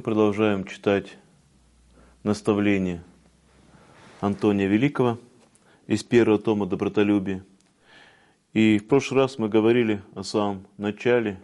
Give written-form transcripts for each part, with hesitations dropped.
продолжаем читать наставление Антония Великого из первого тома «Добротолюбие». И в прошлый раз мы говорили о самом начале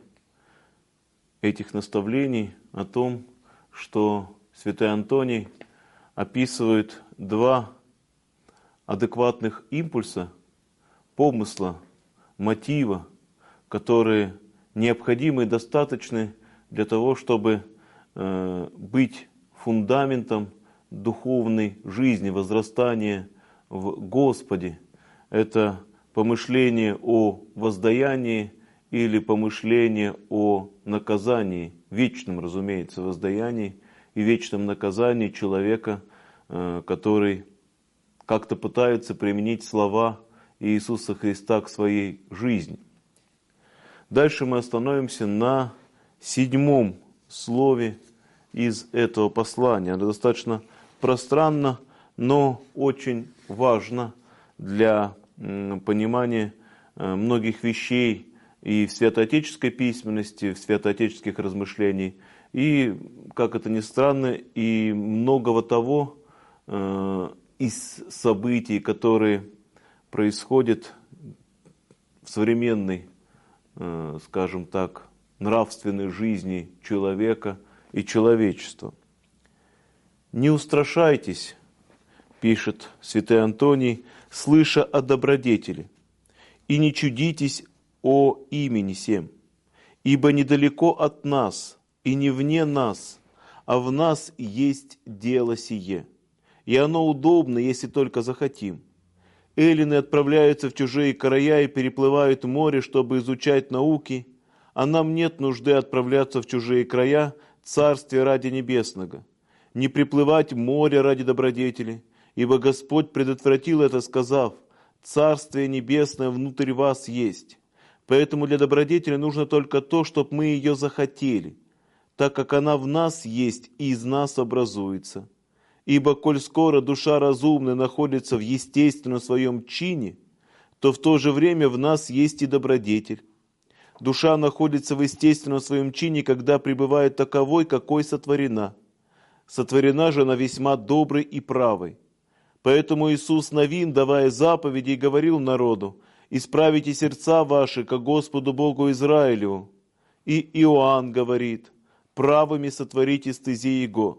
этих наставлений, о том, что святой Антоний описывает два адекватных импульса, помысла, мотива, которые необходимы и достаточны для того, чтобы быть фундаментом духовной жизни, возрастания в Господе. Это помышление о воздаянии или помышление о наказании, вечном, разумеется, воздаянии и вечном наказании человека, который как-то пытается применить слова Иисуса Христа к своей жизни. Дальше мы остановимся на 7 слове из этого послания. Оно достаточно пространно, но очень важно для понимания многих вещей и в святоотеческой письменности, в святоотеческих размышлениях, и, как это ни странно, и многого того из событий, которые происходят в современной, скажем так, нравственной жизни человека и человечества. «Не устрашайтесь, — пишет святой Антоний, — слыша о добродетели, и не чудитесь о имени сем, ибо недалеко от нас и не вне нас, а в нас есть дело сие, и оно удобно, если только захотим. Эллины отправляются в чужие края и переплывают море, чтобы изучать науки, а нам нет нужды отправляться в чужие края, царствие ради небесного, не приплывать море ради добродетели, ибо Господь предотвратил это, сказав: «Царствие небесное внутрь вас есть». Поэтому для добродетели нужно только то, чтобы мы ее захотели, так как она в нас есть и из нас образуется. Ибо, коль скоро душа разумная находится в естественном своем чине, то в то же время в нас есть и добродетель. Душа находится в естественном своем чине, когда пребывает таковой, какой сотворена. Сотворена же она весьма доброй и правой. Поэтому Иисус Навин, давая заповеди, говорил народу: «Исправите сердца ваши ко Господу Богу Израилеву». И Иоанн говорит: «Правыми сотворите стези Его».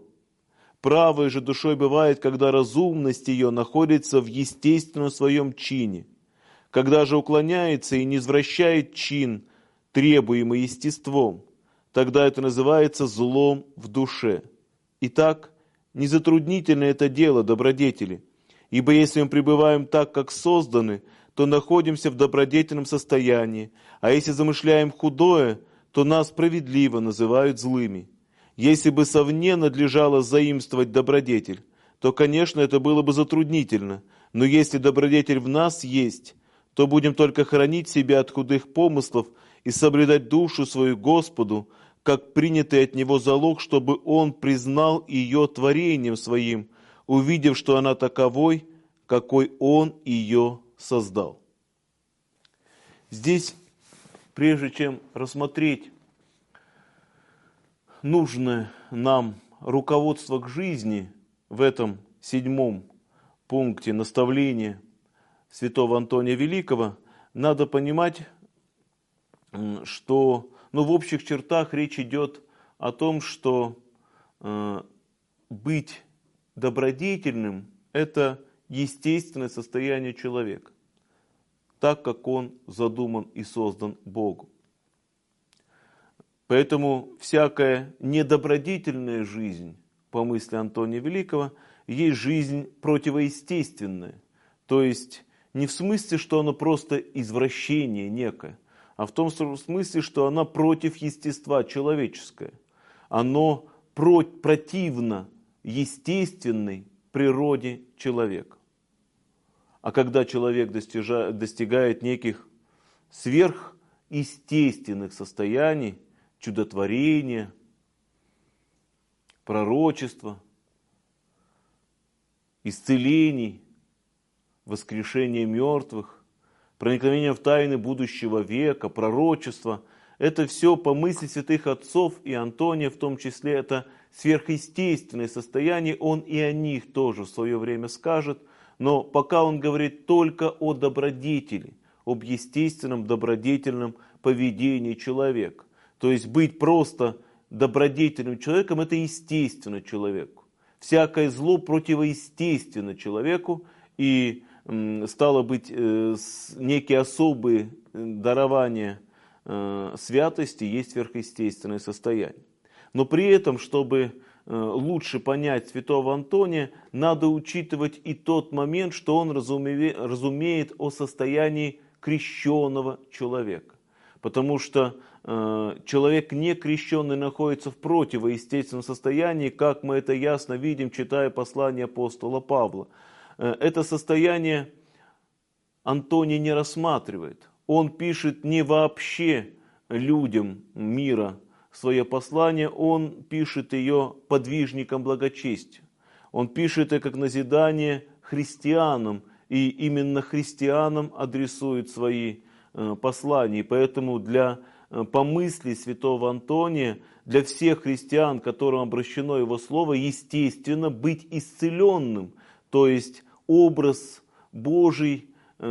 Правой же душой бывает, когда разумность ее находится в естественном своем чине. Когда же уклоняется и низвращает чин, требуемый естеством, тогда это называется злом в душе. Итак, не затруднительно это дело добродетели, ибо если мы пребываем так, как созданы, то находимся в добродетельном состоянии, а если замышляем худое, то нас справедливо называют злыми. Если бы совне надлежало заимствовать добродетель, то, конечно, это было бы затруднительно, но если добродетель в нас есть, то будем только хранить себя от худых помыслов и соблюдать душу свою Господу, как принятый от Него залог, чтобы Он признал ее творением своим, увидев, что она таковой, какой Он ее создал. Здесь, прежде чем рассмотреть нужное нам руководство к жизни в этом 7 пункте наставления святого Антония Великого, надо понимать, что в общих чертах речь идет о том, что быть добродетельным – это естественное состояние человека, так как он задуман и создан Богом. Поэтому всякая недобродетельная жизнь, по мысли Антония Великого, есть жизнь противоестественная. То есть не в смысле, что она просто извращение некое, а в том смысле, что она против естества человеческое. Оно противно естественной природе человека. А когда человек достигает неких сверхъестественных состояний, чудотворения, пророчества, исцелений, воскрешения мертвых, проникновения в тайны будущего века, пророчества, это все по мысли святых отцов и Антония, в том числе это сверхъестественные состояния, он и о них тоже в свое время скажет, но пока он говорит только о добродетели, об естественном добродетельном поведении человека. То есть быть просто добродетельным человеком – это естественно человеку. Всякое зло противоестественно человеку, и стало быть, некие особые дарования святости есть сверхъестественное состояние. Но при этом, чтобы лучше понять святого Антония, надо учитывать и тот момент, что он разумеет о состоянии крещенного человека. Потому что человек не крещенный находится в противоестественном состоянии, как мы это ясно видим, читая послание апостола Павла. Это состояние Антоний не рассматривает. Он пишет не вообще людям мира свое послание, он пишет ее подвижникам благочестия. Он пишет это как назидание христианам, и именно христианам адресует свои послания. И поэтому по мысли святого Антония, для всех христиан, которым обращено его слово, естественно быть исцеленным, то есть образ Божий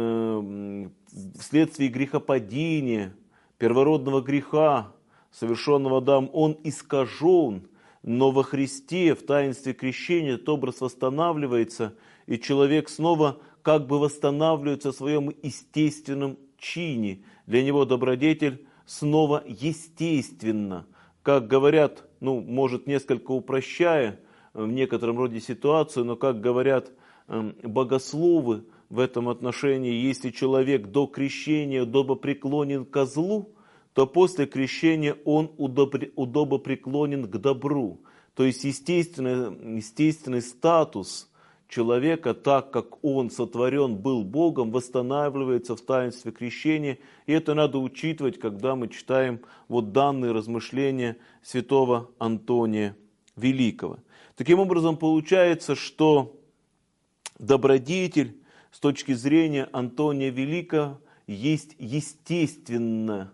вследствие грехопадения, первородного греха, совершенного Адамом, он искажен, но во Христе, в таинстве крещения, этот образ восстанавливается, и человек снова как бы восстанавливается в своем естественном чине. Для него добродетель снова естественно. Как говорят, может несколько упрощая в некотором роде ситуацию, но как говорят богословы в этом отношении, если человек до крещения удобопреклонен ко злу, то после крещения он удобопреклонен к добру. То есть естественный статус человека, так как он сотворен был Богом, восстанавливается в таинстве крещения. И это надо учитывать, когда мы читаем данные размышления святого Антония Великого. Таким образом, получается, что добродетель с точки зрения Антония Великого есть естественная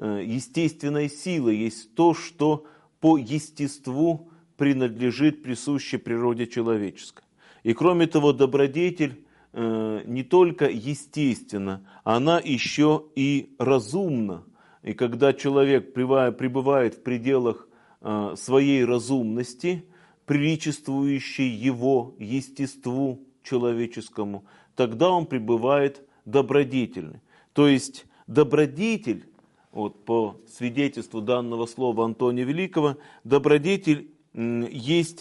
сила, есть то, что по естеству принадлежит присуще природе человеческой. И кроме того, добродетель не только естественна, она еще и разумна. И когда человек пребывает в пределах своей разумности, приличествующей его естеству человеческому, тогда он пребывает добродетельный. То есть добродетель, по свидетельству данного слова Антония Великого, добродетель есть,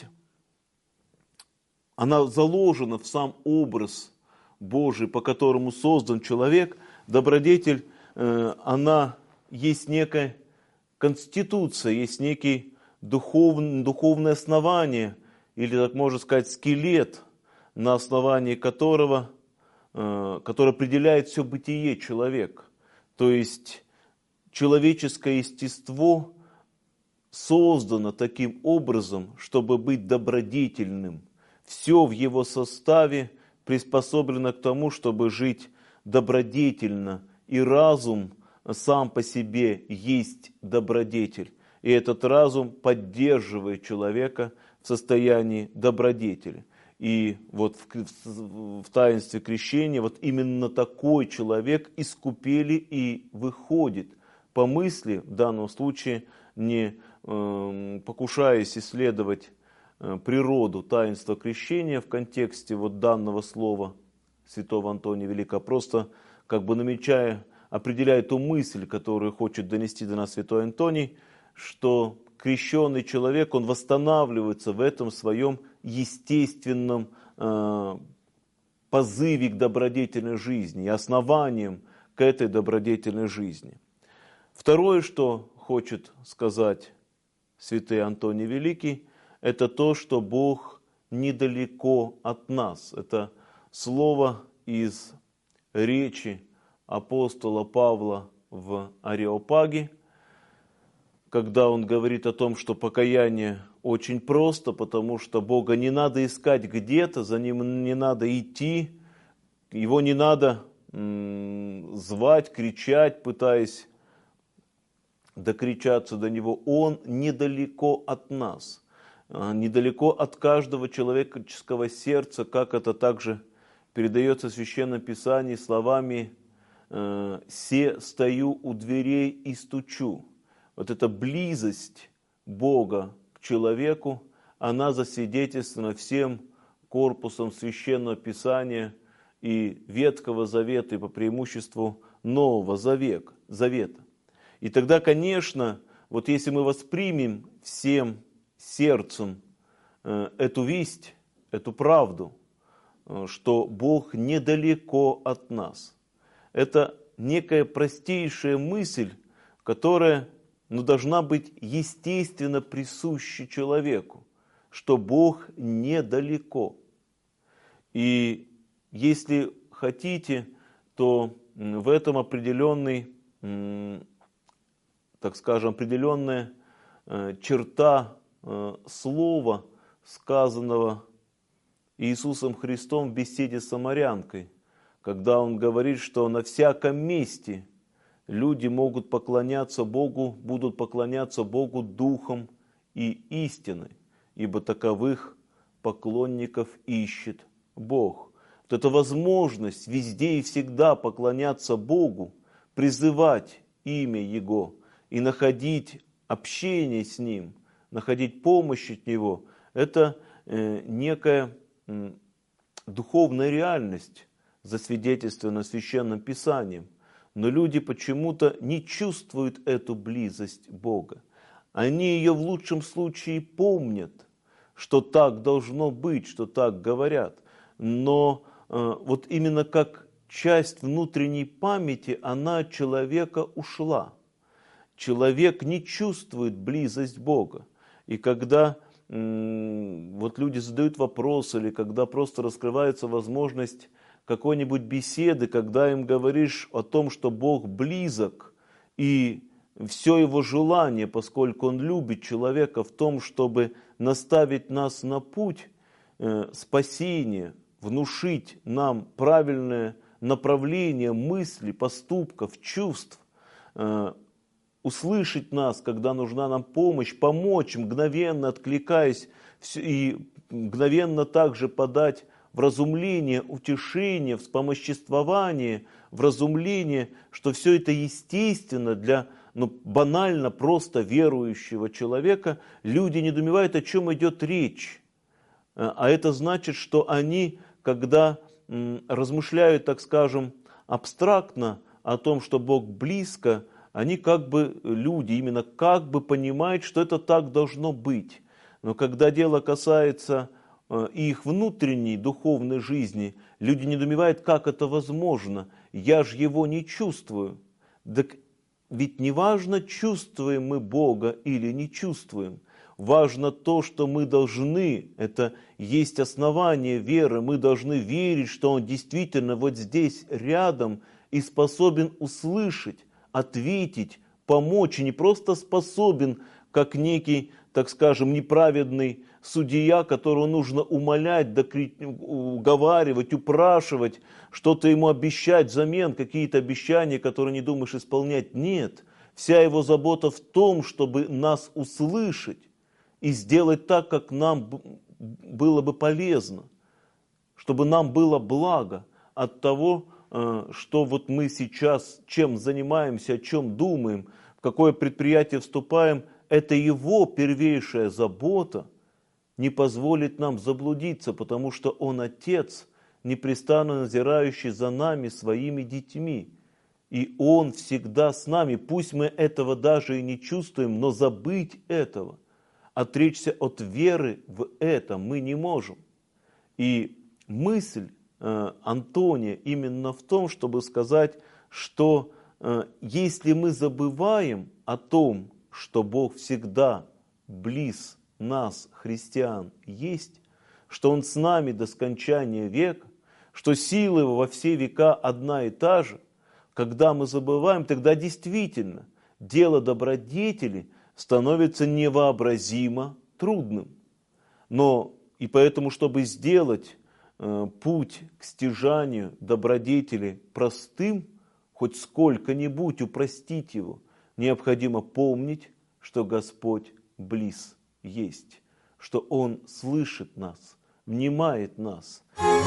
она заложена в сам образ Божий, по которому создан человек. Добродетель, она есть некая конституция, есть некий духовное основание, или, так можно сказать, скелет, на основании которого, который определяет все бытие человека. То есть человеческое естество создано таким образом, чтобы быть добродетельным. Все в его составе приспособлено к тому, чтобы жить добродетельно. И разум сам по себе есть добродетель. И этот разум поддерживает человека в состоянии добродетели. И в таинстве крещения именно такой человек из купели и выходит. По мысли, в данном случае, не покушаясь исследовать природу таинства крещения в контексте данного слова святого Антония Великого, просто определяя ту мысль, которую хочет донести до нас святой Антоний, что крещенный человек, он восстанавливается в этом своем естественном позыве к добродетельной жизни и основанием к этой добродетельной жизни. Второе, что хочет сказать святый Антоний Великий, это то, что Бог недалеко от нас. Это слово из речи апостола Павла в Ареопаге, когда он говорит о том, что покаяние очень просто, потому что Бога не надо искать где-то, за Ним не надо идти, Его не надо звать, кричать, пытаясь докричаться до Него. Он недалеко от нас. недалеко от каждого человеческого сердца, как это также передается в Священном Писании словами «се стою у дверей и стучу». Вот эта близость Бога к человеку, она засвидетельствована всем корпусом Священного Писания и Ветхого Завета, и по преимуществу Нового Завета. И тогда, конечно, вот если мы воспримем всем сердцем эту весть, эту правду, что Бог недалеко от нас, это некая простейшая мысль, которая должна быть естественно присуща человеку, что Бог недалеко. И если хотите, то в этом определенный, так скажем, определенная черта слова, сказанного Иисусом Христом в беседе с самарянкой, когда Он говорит, что на всяком месте люди могут поклоняться Богу, будут поклоняться Богу духом и истиной, ибо таковых поклонников ищет Бог. Вот эта возможность везде и всегда поклоняться Богу, призывать имя Его и находить общение с Ним, находить помощь от Него, это некая духовная реальность, засвидетельствована Священным Писанием. Но люди почему-то не чувствуют эту близость Бога. Они ее в лучшем случае помнят, что так должно быть, что так говорят. Но вот именно как часть внутренней памяти, она от человека ушла. Человек не чувствует близость Бога. И когда вот люди задают вопрос, или когда просто раскрывается возможность какой-нибудь беседы, когда им говоришь о том, что Бог близок, и все Его желание, поскольку Он любит человека, в том, чтобы наставить нас на путь спасения, внушить нам правильное направление мыслей, поступков, чувств, услышать нас, когда нужна нам помощь, помочь, мгновенно откликаясь, и мгновенно также подать вразумление, утешение, вспомоществование, вразумление, что все это естественно для банально просто верующего человека. Люди недоумевают, о чем идет речь. А это значит, что они, когда размышляют, так скажем, абстрактно о том, что Бог близко, они как бы, люди именно как бы понимают, что это так должно быть. Но когда дело касается их внутренней духовной жизни, люди недоумевают, как это возможно. Я же его не чувствую. Так ведь не важно, чувствуем мы Бога или не чувствуем. Важно то, что мы должны, это есть основание веры, мы должны верить, что Он действительно вот здесь рядом и способен услышать, ответить, помочь, и не просто способен, как некий, так скажем, неправедный судья, которого нужно умолять, уговаривать, упрашивать, что-то ему обещать взамен, какие-то обещания, которые не думаешь исполнять. Нет, вся его забота в том, чтобы нас услышать и сделать так, как нам было бы полезно, чтобы нам было благо от того, что вот мы сейчас чем занимаемся, о чем думаем, в какое предприятие вступаем, это Его первейшая забота не позволит нам заблудиться, потому что Он Отец, непрестанно надзирающий за нами, своими детьми. И Он всегда с нами. Пусть мы этого даже и не чувствуем, но забыть этого, отречься от веры в это мы не можем. И мысль Антония именно в том, чтобы сказать, что если мы забываем о том, что Бог всегда близ нас, христиан, есть, что Он с нами до скончания века, что сила Его во все века одна и та же, когда мы забываем, тогда действительно дело добродетели становится невообразимо трудным. Но и поэтому, чтобы сделать путь к стяжанию добродетели простым, хоть сколько-нибудь упростить его, необходимо помнить, что Господь близ есть. что Он слышит нас, внимает нас.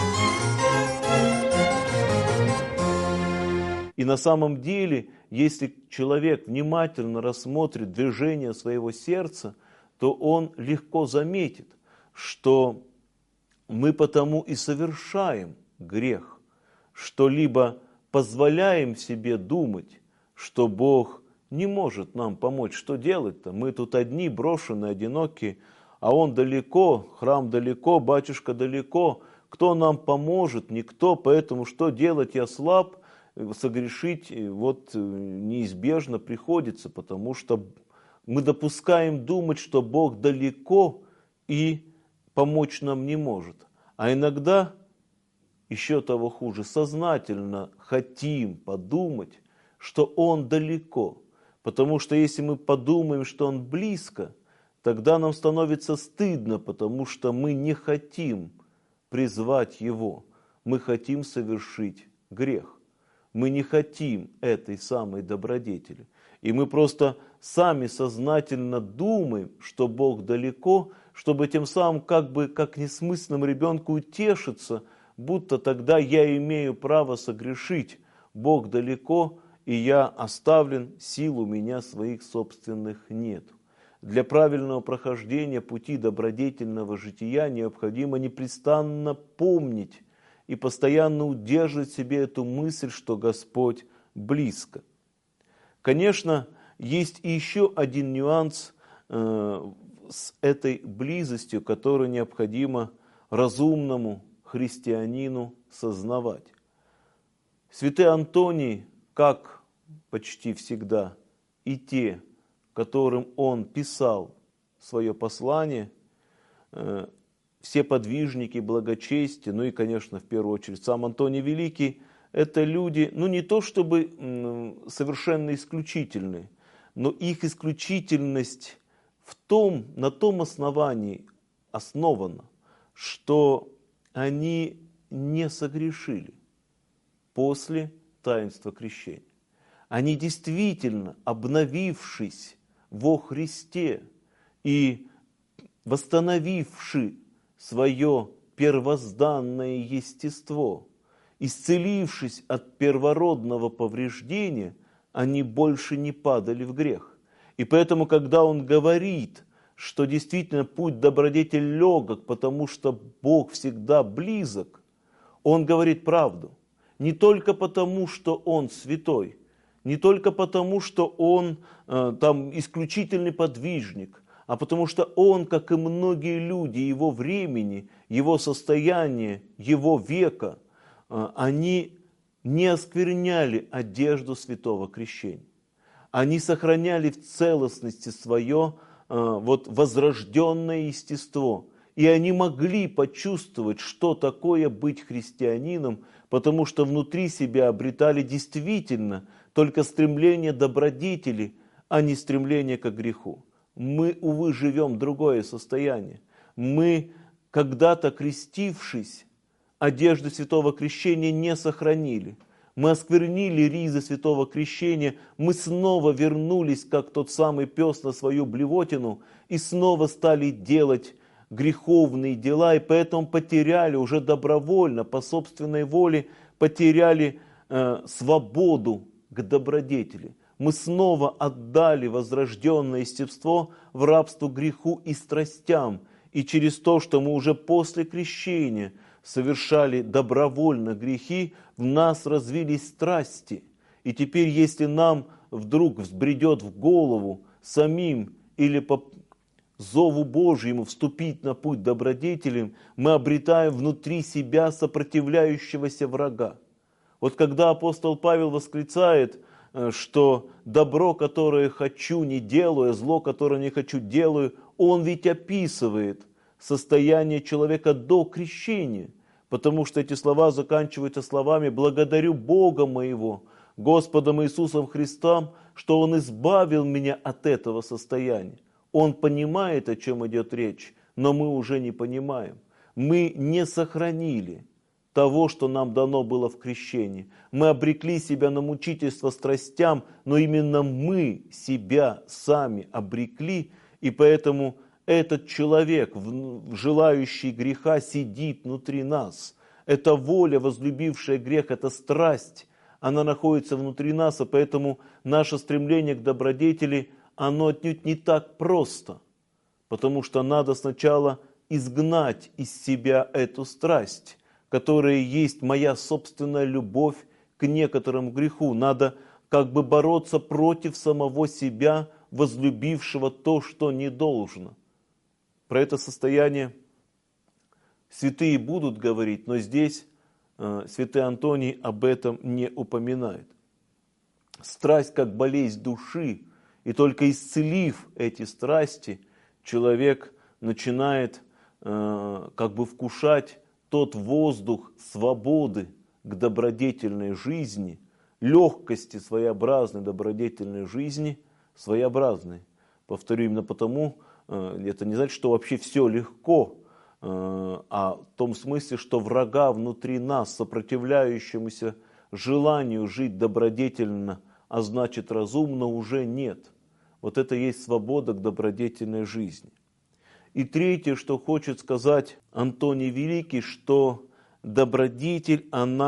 И на самом деле, если человек внимательно рассмотрит движение своего сердца, то он легко заметит, что мы потому и совершаем грех, что либо позволяем себе думать, что Бог не может нам помочь. Что делать-то? Мы тут одни, брошенные, одинокие, а Он далеко, храм далеко, батюшка далеко. Кто нам поможет? Никто. Поэтому что делать? Я слаб. Согрешить вот неизбежно приходится, потому что мы допускаем думать, что Бог далеко и помочь нам не может. А иногда, еще того хуже, сознательно хотим подумать, что Он далеко. Потому что если мы подумаем, что Он близко, тогда нам становится стыдно, потому что мы не хотим призвать Его. Мы хотим совершить грех. Мы не хотим этой самой добродетели. И мы просто сами сознательно думаем, что Бог далеко, чтобы тем самым как несмысленному ребенку утешиться, будто тогда я имею право согрешить. Бог далеко, и я оставлен, сил у меня своих собственных нет. Для правильного прохождения пути добродетельного жития необходимо непрестанно помнить и постоянно удерживать в себе эту мысль, что Господь близко. Конечно, есть и еще один нюанс с этой близостью, который необходимо разумному христианину сознавать. Святый Антоний, как почти всегда, и те, которым он писал свое послание, все подвижники благочестия, ну и, конечно, в первую очередь сам Антоний Великий, это люди, ну не то чтобы совершенно исключительные, но их исключительность на том основании основана, что они не согрешили после таинства крещения. Они действительно, обновившись во Христе и восстановивши свое первозданное естество, исцелившись от первородного повреждения, они больше не падали в грех. И поэтому, когда он говорит, что действительно путь добродетель легок, потому что Бог всегда близок, он говорит правду. Не только потому, что он святой, не только потому, что он там исключительный подвижник, а потому что он, как и многие люди его времени, его состояния, его века, они не оскверняли одежду святого крещения. Они сохраняли в целостности свое возрожденное естество. И они могли почувствовать, что такое быть христианином, потому что внутри себя обретали действительно только стремление добродетели, а не стремление к греху. Мы, увы, живем другое состояние. Мы, когда-то крестившись, одежду святого крещения не сохранили. Мы осквернили ризы святого крещения, мы снова вернулись, как тот самый пес на свою блевотину, и снова стали делать греховные дела, и поэтому потеряли уже добровольно, по собственной воле, потеряли свободу к добродетели. Мы снова отдали возрожденное естество в рабство греху и страстям, и через то, что мы уже после крещения совершали добровольно грехи, в нас развились страсти. И теперь, если нам вдруг взбредет в голову самим или по зову Божьему вступить на путь добродетелем, мы обретаем внутри себя сопротивляющегося врага. Вот когда апостол Павел восклицает, что добро, которое хочу, не делаю, а зло, которое не хочу, делаю, он ведь описывает состояние человека до крещения, потому что эти слова заканчиваются словами «благодарю Бога моего, Господом Иисусом Христом, что Он избавил меня от этого состояния». Он понимает, о чем идет речь, но мы уже не понимаем. Мы не сохранили того, что нам дано было в крещении. Мы обрекли себя на мучительство страстям, но именно мы себя сами обрекли, и поэтому этот человек, желающий греха, сидит внутри нас. Эта воля, возлюбившая грех, эта страсть, она находится внутри нас, и поэтому наше стремление к добродетели, оно отнюдь не так просто, потому что надо сначала изгнать из себя эту страсть, которая есть моя собственная любовь к некоторому греху. Надо как бы бороться против самого себя, возлюбившего то, что не должно. Про это состояние святые будут говорить, но здесь святой Антоний об этом не упоминает. Страсть как болезнь души, и только исцелив эти страсти, человек начинает как бы вкушать тот воздух свободы к добродетельной жизни, легкости своеобразной добродетельной жизни, своеобразной. Повторю, именно потому, это не значит, что вообще все легко, а в том смысле, что врага внутри нас, сопротивляющемуся желанию жить добродетельно, а значит разумно, уже нет. Вот это и есть свобода к добродетельной жизни. И третье, что хочет сказать Антоний Великий, что добродетельность,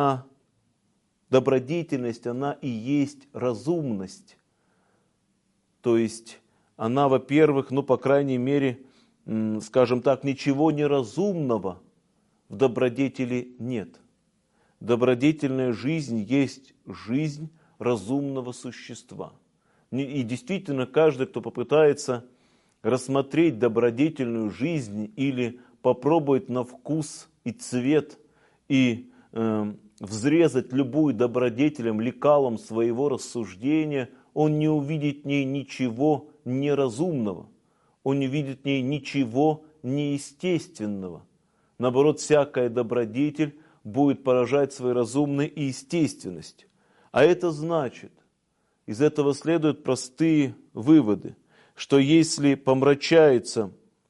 она и есть разумность. То есть она, во-первых, по крайней мере, скажем так, ничего неразумного в добродетели нет. Добродетельная жизнь есть жизнь разумного существа. И действительно, каждый, кто попытается рассмотреть добродетельную жизнь или попробовать на вкус и цвет и взрезать любую добродетелем, лекалом своего рассуждения, он не увидит в ней ничего неразумного, он не видит в ней ничего неестественного. Наоборот, всякая добродетель будет поражать своей разумной и естественностью. А это значит, из этого следуют простые выводы, что если помрачается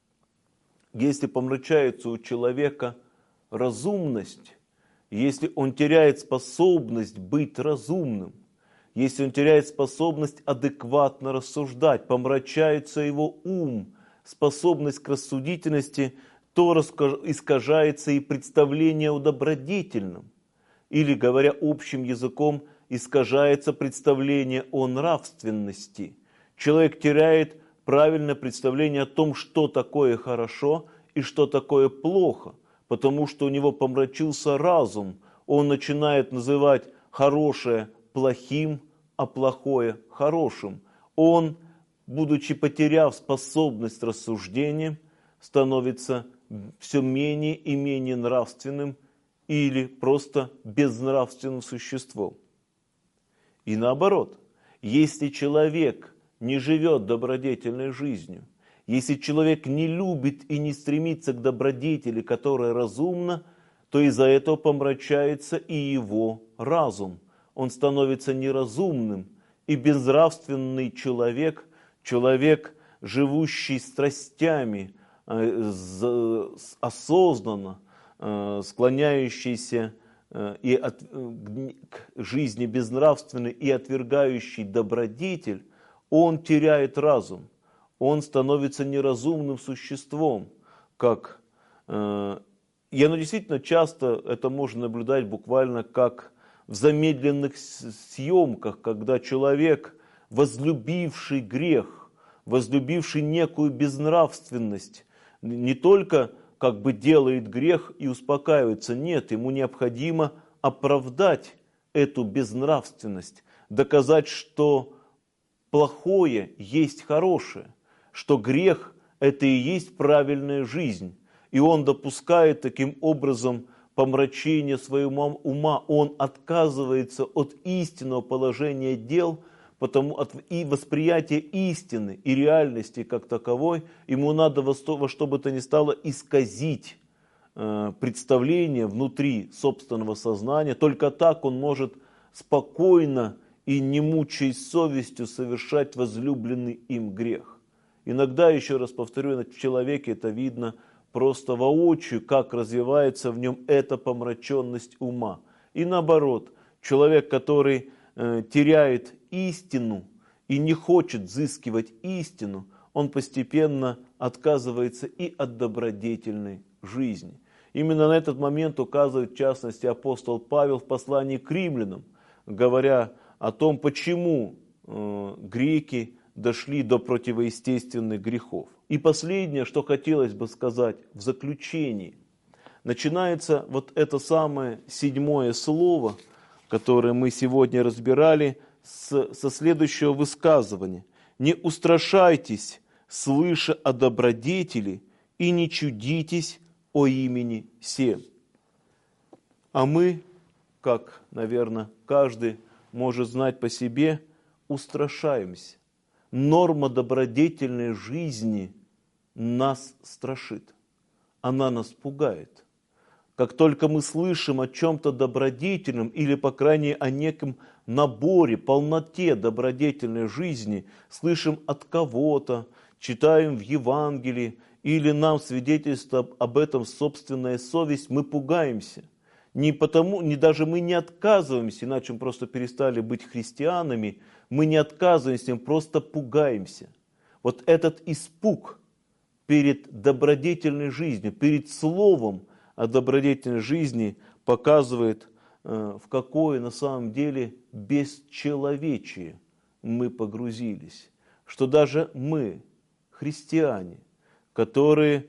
у человека разумность, если он теряет способность быть разумным, если он теряет способность адекватно рассуждать, помрачается его ум, способность к рассудительности, то искажается и представление о добродетельном. Или, говоря общим языком, искажается представление о нравственности. Человек теряет правильное представление о том, что такое хорошо и что такое плохо, потому что у него помрачился разум. Он начинает называть хорошее плохим, а плохое хорошим. Он, будучи потеряв способность рассуждения, становится все менее и менее нравственным или просто безнравственным существом. И наоборот, если человек не живет добродетельной жизнью, если человек не любит и не стремится к добродетели, которая разумна, то из-за этого помрачается и его разум. Он становится неразумным, и безнравственный человек, живущий страстями, осознанно склоняющийся к жизни безнравственной и отвергающий добродетель, он теряет разум, он становится неразумным существом. И оно действительно часто, это можно наблюдать буквально как в замедленных съемках, когда человек, возлюбивший грех, возлюбивший некую безнравственность, не только как бы делает грех и успокаивается. Нет, ему необходимо оправдать эту безнравственность, доказать, что плохое есть хорошее, что грех – это и есть правильная жизнь. И он допускает таким образом помрачение своего ума, он отказывается от истинного положения дел, и восприятие истины и реальности как таковой, ему надо во что бы то ни стало исказить представление внутри собственного сознания. Только так он может спокойно и не мучаясь совестью совершать возлюбленный им грех. Иногда, еще раз повторю, в человеке это видно просто воочию, как развивается в нем эта помраченность ума. И наоборот, человек, который теряет истину и не хочет взыскивать истину, он постепенно отказывается и от добродетельной жизни. Именно на этот момент указывает, в частности, апостол Павел в послании к римлянам, говоря о том, почему греки дошли до противоестественных грехов. И последнее, что хотелось бы сказать в заключении. Начинается вот это самое 7 слово, которое мы сегодня разбирали, со следующего высказывания. «Не устрашайтесь, слыша о добродетели, и не чудитесь о имени сем». А мы, как, наверное, каждый может знать по себе, устрашаемся. Норма добродетельной жизни нас страшит. Она нас пугает. Как только мы слышим о чем-то добродетельном или, по крайней мере, о неком наборе, полноте добродетельной жизни, слышим от кого-то, читаем в Евангелии или нам свидетельствует об этом собственная совесть, мы пугаемся. Даже мы не отказываемся, иначе мы просто перестали быть христианами, мы не отказываемся, мы просто пугаемся. Вот этот испуг перед добродетельной жизнью, перед словом о добродетельной жизни показывает, в какое на самом деле бесчеловечие мы погрузились. Что даже мы, христиане, которые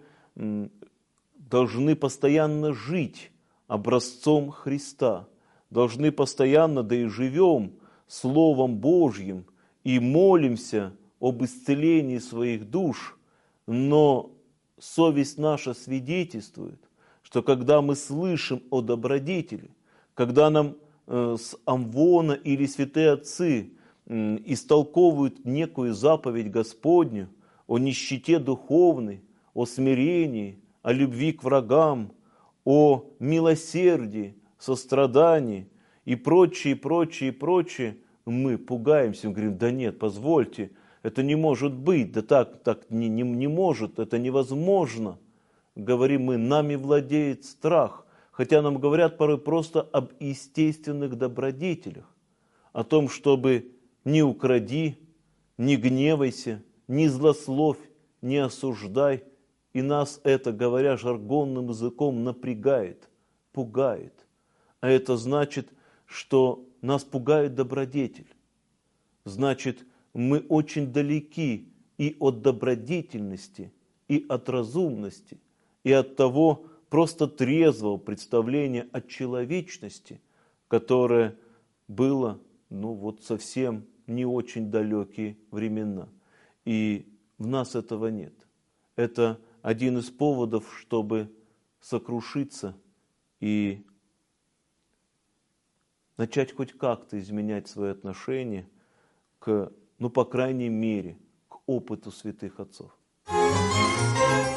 должны постоянно жить образцом Христа, должны постоянно, да и живем Словом Божьим и молимся об исцелении своих душ, но совесть наша свидетельствует, что когда мы слышим о добродетели, когда нам с амвона или святые отцы истолковывают некую заповедь Господню о нищете духовной, о смирении, о любви к врагам, о милосердии, сострадании и прочее, прочее, мы пугаемся, мы говорим: да нет, позвольте, это не может быть, да так не может, это невозможно. Говорим мы, нами владеет страх, хотя нам говорят порой просто об естественных добродетелях, о том, чтобы не укради, не гневайся, не злословь, не осуждай. И нас это, говоря жаргонным языком, напрягает, пугает. А это значит, что нас пугает добродетель. Значит, мы очень далеки и от добродетельности, и от разумности, и от того просто трезвого представления о человечности, которое было, совсем не очень далекие времена. И в нас этого нет. Это один из поводов, чтобы сокрушиться и начать хоть как-то изменять свои отношения к, по крайней мере, к опыту святых отцов.